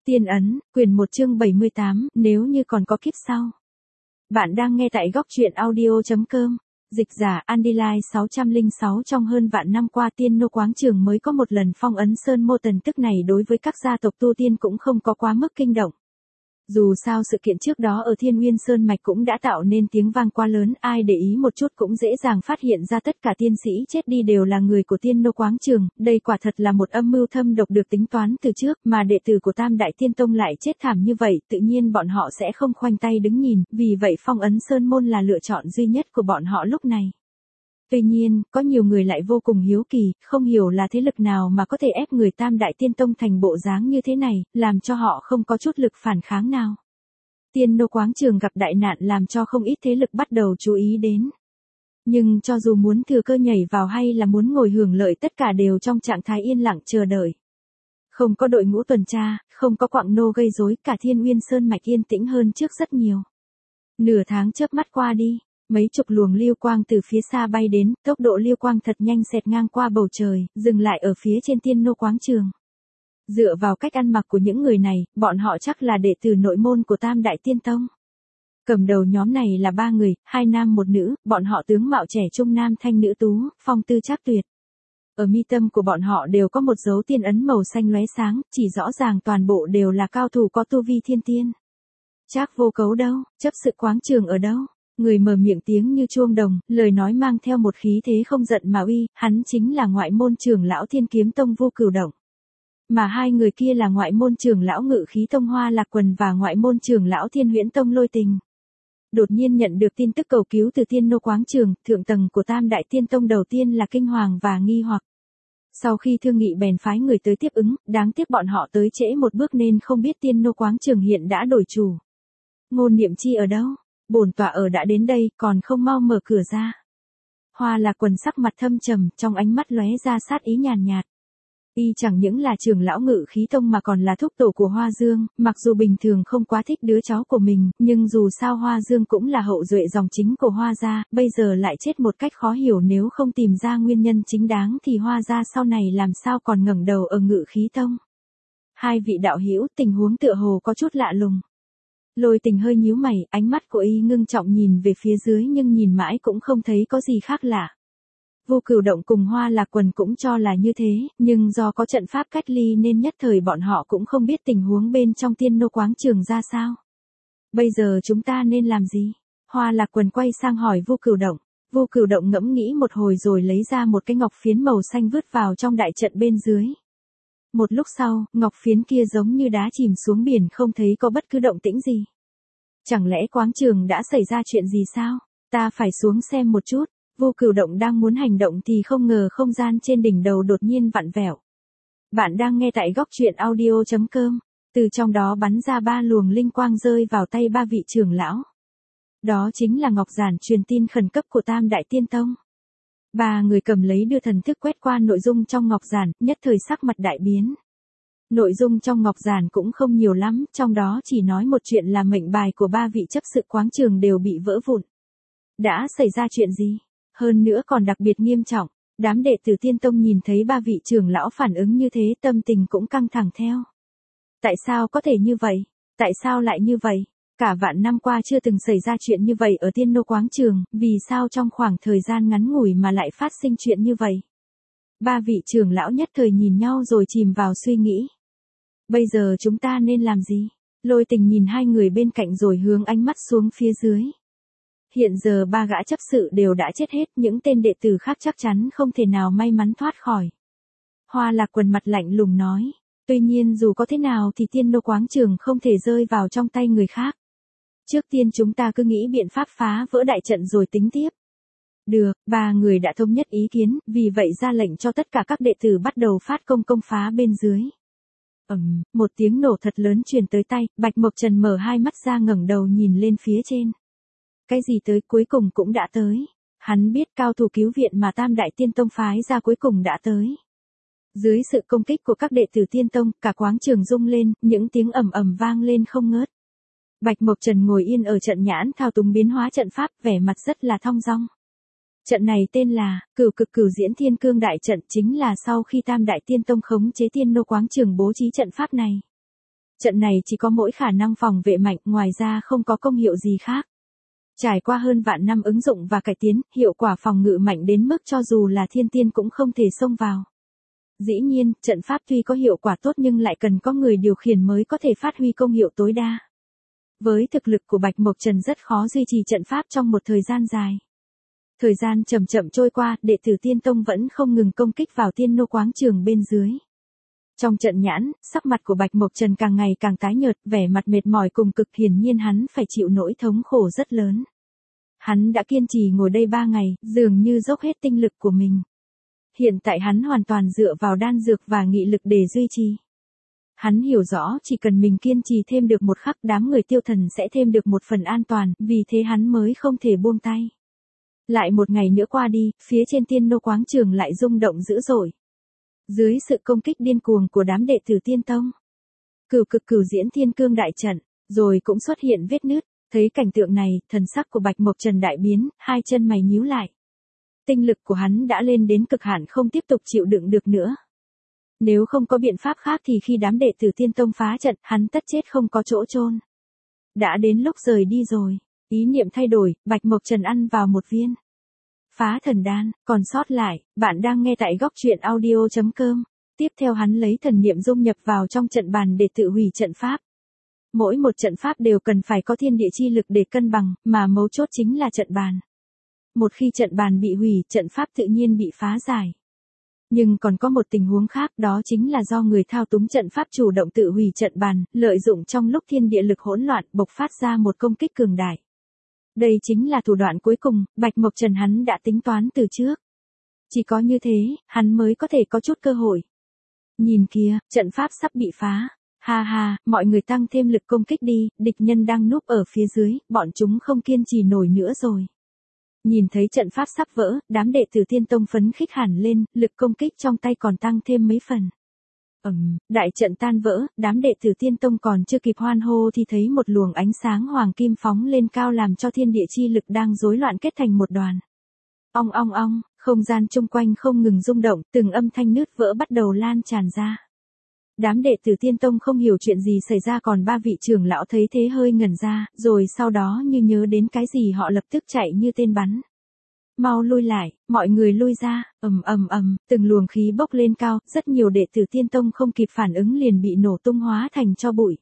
Tiên ấn, quyển 1 chương 78, nếu như còn có kiếp sau. Bạn đang nghe tại góc truyện audio.com. Dịch giả Andilai 606. Trong hơn vạn năm qua Tiên Nô Quáng Trường mới có một lần phong ấn Sơn Mô Tần, tức này đối với các gia tộc tu tiên cũng không có quá mức kinh động. Dù sao sự kiện trước đó ở Thiên Nguyên Sơn Mạch cũng đã tạo nên tiếng vang quá lớn, ai để ý một chút cũng dễ dàng phát hiện ra tất cả tiên sĩ chết đi đều là người của Tiên Nô Quáng Trường, đây quả thật là một âm mưu thâm độc được tính toán từ trước, mà đệ tử của Tam Đại Tiên Tông lại chết thảm như vậy, tự nhiên bọn họ sẽ không khoanh tay đứng nhìn, vì vậy phong ấn Sơn Môn là lựa chọn duy nhất của bọn họ lúc này. Tuy nhiên, có nhiều người lại vô cùng hiếu kỳ, không hiểu là thế lực nào mà có thể ép người Tam Đại Tiên Tông thành bộ dáng như thế này, làm cho họ không có chút lực phản kháng nào. Tiên Nô Quáng Trường gặp đại nạn làm cho không ít thế lực bắt đầu chú ý đến. Nhưng cho dù muốn thừa cơ nhảy vào hay là muốn ngồi hưởng lợi, tất cả đều trong trạng thái yên lặng chờ đợi. Không có đội ngũ tuần tra, không có quặng nô gây rối, cả Thiên Nguyên Sơn Mạch yên tĩnh hơn trước rất nhiều. Nửa tháng chớp mắt qua đi. Mấy chục luồng lưu quang từ phía xa bay đến, tốc độ lưu quang thật nhanh xẹt ngang qua bầu trời, dừng lại ở phía trên Tiên Nô Quáng Trường. Dựa vào cách ăn mặc của những người này, bọn họ chắc là đệ tử nội môn của Tam Đại Tiên Tông. Cầm đầu nhóm này là 3 người, 2 nam 1 nữ, bọn họ tướng mạo trẻ trung nam thanh nữ tú, phong tư trác tuyệt. Ở mi tâm của bọn họ đều có một dấu tiên ấn màu xanh lóe sáng, chỉ rõ ràng toàn bộ đều là cao thủ có tu vi thiên tiên. Trác Vô Cấu đâu, chấp sự quáng trường ở đâu? Người mở miệng tiếng như chuông đồng, lời nói mang theo một khí thế không giận mà uy, hắn chính là ngoại môn trưởng lão Thiên Kiếm Tông Vô Cửu Động. Mà hai người kia là ngoại môn trưởng lão Ngự Khí Tông Hoa Lạc Quần và ngoại môn trưởng lão Thiên Huyễn Tông Lôi Tình. Đột nhiên nhận được tin tức cầu cứu từ Tiên Nô Quáng Trường, thượng tầng của Tam Đại Tiên Tông đầu tiên là kinh hoàng và nghi hoặc. Sau khi thương nghị bèn phái người tới tiếp ứng, đáng tiếc bọn họ tới trễ một bước nên không biết Tiên Nô Quáng Trường hiện đã đổi chủ. Ngôn Niệm Chi ở đâu? Bổn tọa ở đã đến đây, còn không mau mở cửa ra. Hoa Lạc Quần sắc mặt thâm trầm, trong ánh mắt lóe ra sát ý nhàn nhạt. Y chẳng những là trưởng lão Ngự Khí Tông mà còn là thúc tổ của Hoa Dương, mặc dù bình thường không quá thích đứa cháu của mình, nhưng dù sao Hoa Dương cũng là hậu duệ dòng chính của Hoa gia, bây giờ lại chết một cách khó hiểu, nếu không tìm ra nguyên nhân chính đáng thì Hoa gia sau này làm sao còn ngẩng đầu ở Ngự Khí Tông. Hai vị đạo hữu, tình huống tựa hồ có chút lạ lùng. Lôi Tình hơi nhíu mày, ánh mắt của y ngưng trọng nhìn về phía dưới nhưng nhìn mãi cũng không thấy có gì khác lạ. Vô Cửu Động cùng Hoa Lạc Quần cũng cho là như thế, nhưng do có trận pháp cách ly nên nhất thời bọn họ cũng không biết tình huống bên trong Tiên Nô Quáng Trường ra sao. Bây giờ chúng ta nên làm gì? Hoa Lạc Quần quay sang hỏi Vô Cửu Động. Vô Cửu Động ngẫm nghĩ một hồi rồi lấy ra một cái ngọc phiến màu xanh vứt vào trong đại trận bên dưới. Một lúc sau, ngọc phiến kia giống như đá chìm xuống biển, không thấy có bất cứ động tĩnh gì. Chẳng lẽ quáng trường đã xảy ra chuyện gì sao? Ta phải xuống xem một chút. Vô Cửu Động đang muốn hành động thì không ngờ không gian trên đỉnh đầu đột nhiên vặn vẹo. Bạn đang nghe tại góc truyện audio.com. Từ trong đó bắn ra 3 luồng linh quang rơi vào tay 3 vị trưởng lão. Đó chính là ngọc giản truyền tin khẩn cấp của Tam Đại Tiên Tông. 3 người cầm lấy đưa thần thức quét qua nội dung trong ngọc giản, nhất thời sắc mặt đại biến. Nội dung trong ngọc giản cũng không nhiều lắm, trong đó chỉ nói một chuyện là mệnh bài của 3 vị chấp sự quáng trường đều bị vỡ vụn. Đã xảy ra chuyện gì? Hơn nữa còn đặc biệt nghiêm trọng. Đám đệ tử Tiên Tông nhìn thấy 3 vị trưởng lão phản ứng như thế, tâm tình cũng căng thẳng theo. Tại sao có thể như vậy? Tại sao lại như vậy? Cả vạn năm qua chưa từng xảy ra chuyện như vậy ở Tiên Nô Quáng Trường, vì sao trong khoảng thời gian ngắn ngủi mà lại phát sinh chuyện như vậy? 3 vị trưởng lão nhất thời nhìn nhau rồi chìm vào suy nghĩ. Bây giờ chúng ta nên làm gì? Lôi Tình nhìn hai người bên cạnh rồi hướng ánh mắt xuống phía dưới. Hiện giờ 3 gã chấp sự đều đã chết hết, những tên đệ tử khác chắc chắn không thể nào may mắn thoát khỏi. Hoa Lạc Quần mặt lạnh lùng nói. Tuy nhiên dù có thế nào thì Tiên Nô Quáng Trường không thể rơi vào trong tay người khác. Trước tiên chúng ta cứ nghĩ biện pháp phá vỡ đại trận rồi tính tiếp. Được, 3 người đã thống nhất ý kiến, vì vậy ra lệnh cho tất cả các đệ tử bắt đầu phát công phá bên dưới. Một tiếng nổ thật lớn truyền tới tay, Bạch Mộc Trần mở hai mắt ra ngẩng đầu nhìn lên phía trên. Cái gì tới cuối cùng cũng đã tới. Hắn biết cao thủ cứu viện mà Tam Đại Tiên Tông phái ra cuối cùng đã tới. Dưới sự công kích của các đệ tử Tiên Tông, cả quáng trường rung lên, những tiếng ầm ầm vang lên không ngớt. Bạch Mộc Trần ngồi yên ở trận nhãn thao túng biến hóa trận pháp, vẻ mặt rất là thong dong. Trận này tên là Cửu Cực Cửu Diễn Thiên Cương Đại Trận, chính là sau khi Tam Đại Tiên Tông khống chế Tiên Nô Quáng Trường bố trí trận pháp này. Trận này chỉ có mỗi khả năng phòng vệ mạnh, ngoài ra không có công hiệu gì khác. Trải qua hơn vạn năm ứng dụng và cải tiến, hiệu quả phòng ngự mạnh đến mức cho dù là thiên tiên cũng không thể xông vào. Dĩ nhiên, trận pháp tuy có hiệu quả tốt nhưng lại cần có người điều khiển mới có thể phát huy công hiệu tối đa. Với thực lực của Bạch Mộc Trần rất khó duy trì trận pháp trong một thời gian dài. Thời gian chậm chậm trôi qua, đệ tử Tiên Tông vẫn không ngừng công kích vào Tiên Nô quáng trường bên dưới. Trong trận nhãn, sắc mặt của Bạch Mộc Trần càng ngày càng tái nhợt, vẻ mặt mệt mỏi cùng cực, hiển nhiên hắn phải chịu nỗi thống khổ rất lớn. Hắn đã kiên trì ngồi đây 3 ngày, dường như dốc hết tinh lực của mình. Hiện tại hắn hoàn toàn dựa vào đan dược và nghị lực để duy trì. Hắn hiểu rõ chỉ cần mình kiên trì thêm được một khắc, đám người Tiêu Thần sẽ thêm được một phần an toàn, vì thế hắn mới không thể buông tay. Lại một ngày nữa qua đi, phía trên Tiên Nô quáng trường lại rung động dữ dội. Dưới sự công kích điên cuồng của đám đệ tử Tiên Tông, cửu cực cửu diễn thiên cương đại trận, rồi cũng xuất hiện vết nứt. Thấy cảnh tượng này, thần sắc của Bạch Mộc Trần đại biến, hai chân mày nhíu lại. Tinh lực của hắn đã lên đến cực hạn, không tiếp tục chịu đựng được nữa. Nếu không có biện pháp khác thì khi đám đệ tử Tiên Tông phá trận, hắn tất chết không có chỗ chôn. Đã đến lúc rời đi rồi. Ý niệm thay đổi, Bạch Mộc Trần ăn vào một viên Phá Thần Đan, còn sót lại, bạn đang nghe tại góc truyện audio.com. Tiếp theo hắn lấy thần niệm dung nhập vào trong trận bàn để tự hủy trận pháp. Mỗi một trận pháp đều cần phải có thiên địa chi lực để cân bằng, mà mấu chốt chính là trận bàn. Một khi trận bàn bị hủy, trận pháp tự nhiên bị phá giải. Nhưng còn có một tình huống khác, đó chính là do người thao túng trận pháp chủ động tự hủy trận bàn, lợi dụng trong lúc thiên địa lực hỗn loạn, bộc phát ra một công kích cường đại. Đây chính là thủ đoạn cuối cùng, Bạch Mộc Trần hắn đã tính toán từ trước. Chỉ có như thế, hắn mới có thể có chút cơ hội. Nhìn kìa, trận pháp sắp bị phá. Ha ha, mọi người tăng thêm lực công kích đi, địch nhân đang núp ở phía dưới, bọn chúng không kiên trì nổi nữa rồi. Nhìn thấy trận pháp sắp vỡ, đám đệ tử Tiên Tông phấn khích hẳn lên, lực công kích trong tay còn tăng thêm mấy phần. Đại trận tan vỡ, đám đệ tử Tiên Tông còn chưa kịp hoan hô thì thấy một luồng ánh sáng hoàng kim phóng lên cao làm cho thiên địa chi lực đang rối loạn kết thành một đoàn. Ong ong ong, không gian chung quanh không ngừng rung động, từng âm thanh nứt vỡ bắt đầu lan tràn ra. Đám đệ tử Tiên Tông không hiểu chuyện gì xảy ra, còn 3 vị trưởng lão thấy thế hơi ngẩn ra, rồi sau đó như nhớ đến cái gì họ lập tức chạy như tên bắn. Mau lui lại, mọi người lui ra, từng luồng khí bốc lên cao, rất nhiều đệ tử Tiên Tông không kịp phản ứng liền bị nổ tung hóa thành tro bụi.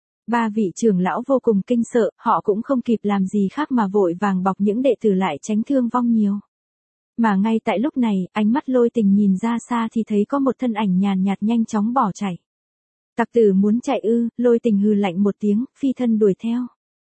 3 vị trưởng lão vô cùng kinh sợ, họ cũng không kịp làm gì khác mà vội vàng bọc những đệ tử lại tránh thương vong nhiều. Mà ngay tại lúc này, ánh mắt Lôi Tình nhìn ra xa thì thấy có một thân ảnh nhàn nhạt nhanh chóng bỏ chạy. Tặc tử muốn chạy ư? Lôi Tình hừ lạnh một tiếng, phi thân đuổi theo.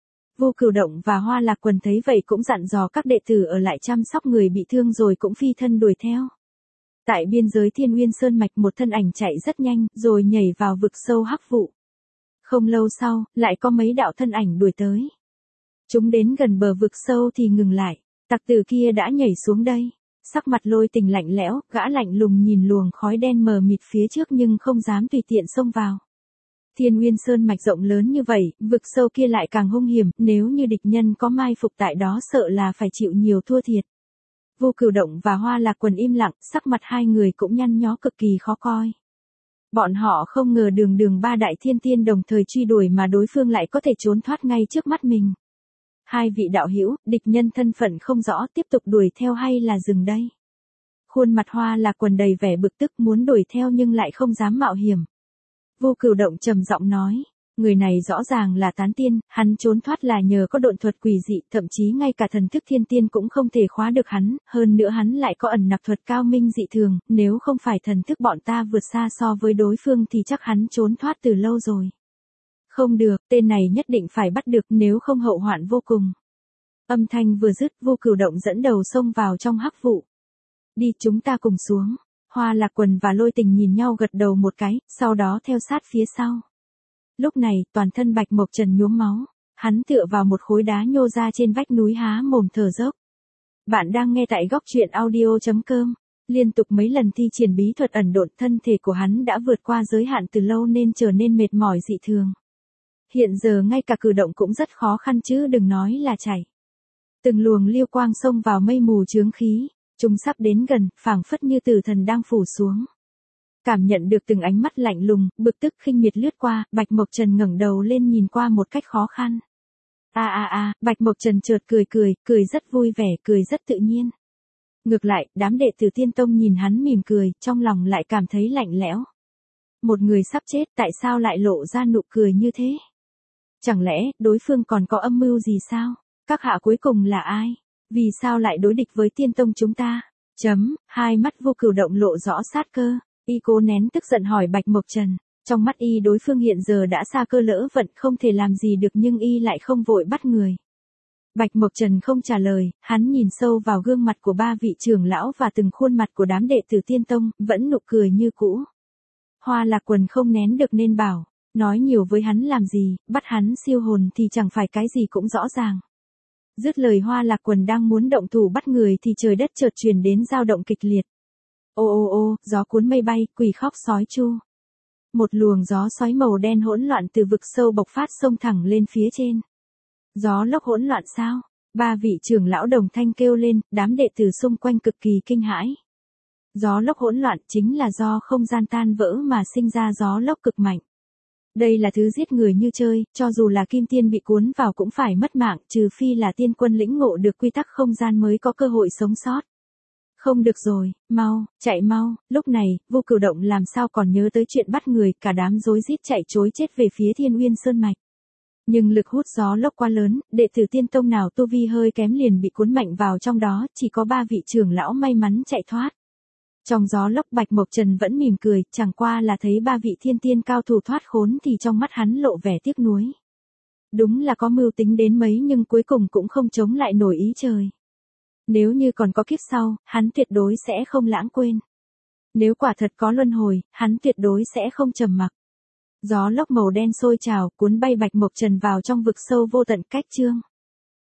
Vô Cửu Động và Hoa Lạc Quần thấy vậy cũng dặn dò các đệ tử ở lại chăm sóc người bị thương rồi cũng phi thân đuổi theo. Tại biên giới Thiên Uyên Sơn mạch một thân ảnh chạy rất nhanh, rồi nhảy vào vực sâu hắc vụ. Không lâu sau, lại có mấy đạo thân ảnh đuổi tới. Chúng đến gần bờ vực sâu thì ngừng lại. Tặc tử kia đã nhảy xuống đây. Sắc mặt Lôi Tình lạnh lẽo, gã lạnh lùng nhìn luồng khói đen mờ mịt phía trước nhưng không dám tùy tiện xông vào. Thiên Uyên Sơn mạch rộng lớn như vậy, vực sâu kia lại càng hung hiểm, nếu như địch nhân có mai phục tại đó sợ là phải chịu nhiều thua thiệt. Vô Cửu Động và Hoa Lạc Quần im lặng, sắc mặt hai người cũng nhăn nhó cực kỳ khó coi. Bọn họ không ngờ đường 3 đại thiên tiên đồng thời truy đuổi mà đối phương lại có thể trốn thoát ngay trước mắt mình. Hai vị đạo hữu, địch nhân thân phận không rõ, tiếp tục đuổi theo hay là dừng đây? Khuôn mặt Hoa Lạc Quần đầy vẻ bực tức, muốn đuổi theo nhưng lại không dám mạo hiểm. Vô Cửu Động trầm giọng nói, người này rõ ràng là tán tiên, hắn trốn thoát là nhờ có độn thuật quỷ dị, thậm chí ngay cả thần thức thiên tiên cũng không thể khóa được hắn, hơn nữa hắn lại có ẩn nặc thuật cao minh dị thường, nếu không phải thần thức bọn ta vượt xa so với đối phương thì chắc hắn trốn thoát từ lâu rồi. Không được, tên này nhất định phải bắt được, nếu không hậu hoạn vô cùng. Âm thanh vừa dứt, Vô Cửu Động dẫn đầu xông vào trong hắc vụ. Đi, chúng ta cùng xuống. Hoa Lạc Quần và Lôi Tình nhìn nhau gật đầu một cái, sau đó theo sát phía sau. Lúc này, toàn thân Bạch Mộc Trần nhuốm máu, hắn tựa vào một khối đá nhô ra trên vách núi há mồm thở dốc. Bạn đang nghe tại góc truyện audio.com. Liên tục mấy lần thi triển bí thuật ẩn độn, thân thể của hắn đã vượt qua giới hạn từ lâu nên trở nên mệt mỏi dị thường. Hiện giờ ngay cả cử động cũng rất khó khăn chứ đừng nói là chạy. Từng luồng liêu quang xông vào mây mù chướng khí, chúng sắp đến gần, phảng phất như tử thần đang phủ xuống. Cảm nhận được từng ánh mắt lạnh lùng, bực tức khinh miệt lướt qua, Bạch Mộc Trần ngẩng đầu lên nhìn qua một cách khó khăn. Bạch Mộc Trần chợt cười rất vui vẻ, cười rất tự nhiên. Ngược lại, đám đệ tử Tiên Tông nhìn hắn mỉm cười, trong lòng lại cảm thấy lạnh lẽo. Một người sắp chết tại sao lại lộ ra nụ cười như thế? Chẳng lẽ, đối phương còn có âm mưu gì sao? Các hạ cuối cùng là ai? Vì sao lại đối địch với Tiên Tông chúng ta? Hai mắt Vô Cửu Động lộ rõ sát cơ. Y cố nén tức giận hỏi Bạch Mộc Trần. Trong mắt y đối phương hiện giờ đã xa cơ lỡ vận không thể làm gì được nhưng y lại không vội bắt người. Bạch Mộc Trần không trả lời, hắn nhìn sâu vào gương mặt của ba vị trưởng lão và từng khuôn mặt của đám đệ tử Tiên Tông, vẫn nụ cười như cũ. Hoa Lạc Quần không nén được nên bảo, nói nhiều với hắn làm gì, bắt hắn siêu hồn thì chẳng phải cái gì cũng rõ ràng. Dứt lời Hoa Lạc Quần đang muốn động thủ bắt người thì trời đất chợt truyền đến dao động kịch liệt. Ô, gió cuốn mây bay, quỷ khóc sói chu. Một luồng gió xoáy màu đen hỗn loạn từ vực sâu bộc phát xông thẳng lên phía trên. Gió lốc hỗn loạn sao? Ba vị trưởng lão đồng thanh kêu lên, đám đệ tử xung quanh cực kỳ kinh hãi. Gió lốc hỗn loạn chính là do không gian tan vỡ mà sinh ra gió lốc cực mạnh. Đây là thứ giết người như chơi, cho dù là kim tiên bị cuốn vào cũng phải mất mạng, trừ phi là tiên quân lĩnh ngộ được quy tắc không gian mới có cơ hội sống sót. Không được rồi, mau, chạy mau, lúc này, Vô Cửu Động làm sao còn nhớ tới chuyện bắt người, cả đám rối rít chạy trối chết về phía Thiên Uyên Sơn Mạch. Nhưng lực hút gió lốc quá lớn, đệ tử Tiên Tông nào tu vi hơi kém liền bị cuốn mạnh vào trong đó, chỉ có ba vị trưởng lão may mắn chạy thoát. Trong gió lốc Bạch Mộc Trần vẫn mỉm cười, chẳng qua là thấy ba vị thiên tiên cao thủ thoát khốn thì trong mắt hắn lộ vẻ tiếc nuối. Đúng là có mưu tính đến mấy nhưng cuối cùng cũng không chống lại nổi ý trời. Nếu như còn có kiếp sau, hắn tuyệt đối sẽ không lãng quên. Nếu quả thật có luân hồi, hắn tuyệt đối sẽ không trầm mặc. Gió lốc màu đen sôi trào, cuốn bay Bạch Mộc Trần vào trong vực sâu vô tận cách chương.